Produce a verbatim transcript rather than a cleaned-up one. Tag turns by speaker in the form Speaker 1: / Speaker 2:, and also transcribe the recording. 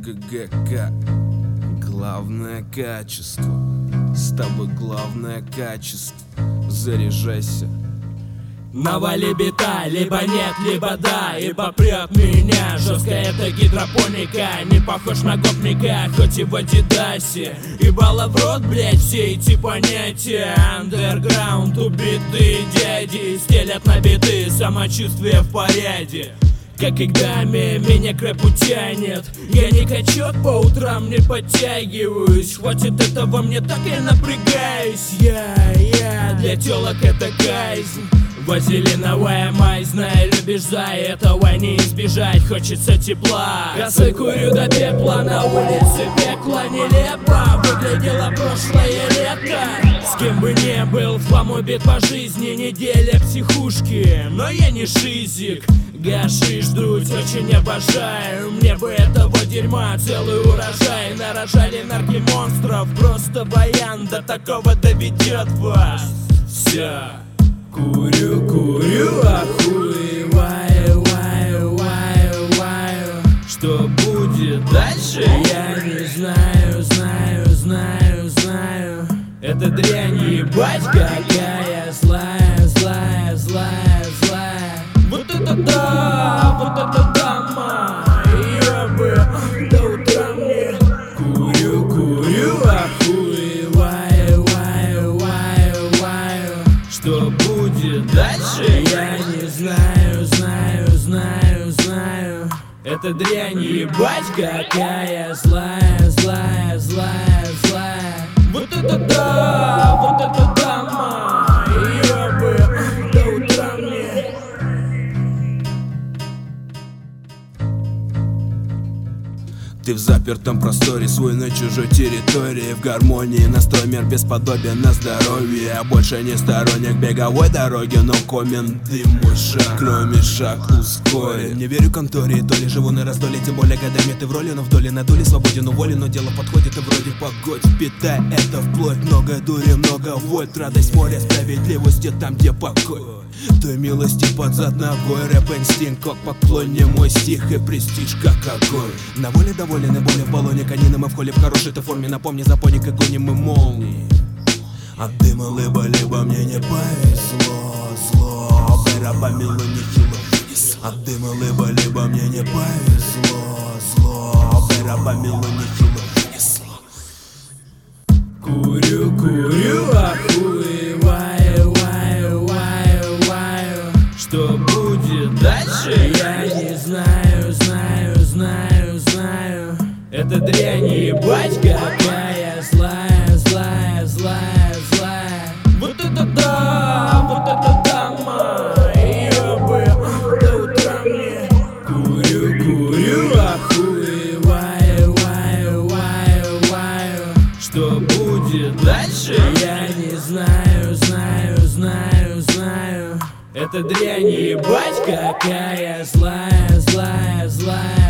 Speaker 1: ГГГ. Главное качество. С тобой главное качество. Заряжайся.
Speaker 2: Навали бита, либо нет, либо да, и попрет меня. Жестко это гидропоника, не похож на гопника, хоть и в адидасе. Ебало в рот, блять, все эти понятия. Андерграунд, убитые дяди стелят на биты, самочувствие в порядке. Как когда меня к рэпу тянет, я не качок, по утрам не подтягиваюсь. Хватит этого, мне так и напрягаюсь. Я, я, для телок это казнь. Вазелиновая мазь, знаю, любишь за этого не избежать, хочется тепла. Косой курю до пепла, на улице пекло нелепо. Выглядело прошлое лето. С кем бы не был, в хлам убит по жизни. Неделя психушки, но я не шизик. Гашиш дуть очень обожаю. Мне бы этого дерьма целый урожай. Нарожали наркомонстров, просто баян до такого доведет вас. Все. Курю, курю, охуеваю, ваю, ваю, ваю. Что будет дальше, я не знаю, знаю, знаю, знаю. Эта дрянь, ебать, какая злая, злая, злая, злая. Вот это да, вот это дама. Я бы до утра мне. Курю, курю, охуеваю, ваю, ваю, ваю. Что будет дальше, я не знаю, знаю, знаю, знаю. Эта дрянь, ебать, какая злая, злая, злая, злая. Вот это да, вот это дама. Я бы до утра мне.
Speaker 1: Ты в запертом просторе, свой на чужой территории. В гармонии настрой, мир бесподобен на здоровье. А больше не сторонник беговой дороги, но комменты мой шаг, кроме шаг ускорен. Не верю конторе, то ли живу на раздоле. Тем более годами ты в роли, но в доле надули, свободен уволен. Но дело подходит и вроде погодь. Впитай это вплоть, много дури, много вольт. Радость моря, справедливости там, где покой. Той милости под зад ногой. Рэп-инстинкт, как поклонник, мой стих и престиж, как огонь. На воле доволен и боли в баллоне канина. Мы в холле в хорошей ты форме. Напомни, запомни, как гоним мы молнии. От дыма либо-либо мне не повезло. Зло, бэра помилуй нехило. От дыма либо-либо мне не повезло. Зло, бэра помилуй нехило.
Speaker 2: Курю, курю, охуеваю, ваю, ваю, ваю. Что будет дальше, я не знаю, знаю, знаю, знаю. Эта дрянь, ебать, какая злая, злая, злая, злая. Вот это да, вот это дама. Я бы до утра мне. Курю, курю, охуеваю, ваю, ваю, ваю. Что будет дальше, я не знаю, знаю, знаю, знаю. Эта дрянь, ебать, какая злая, злая, злая.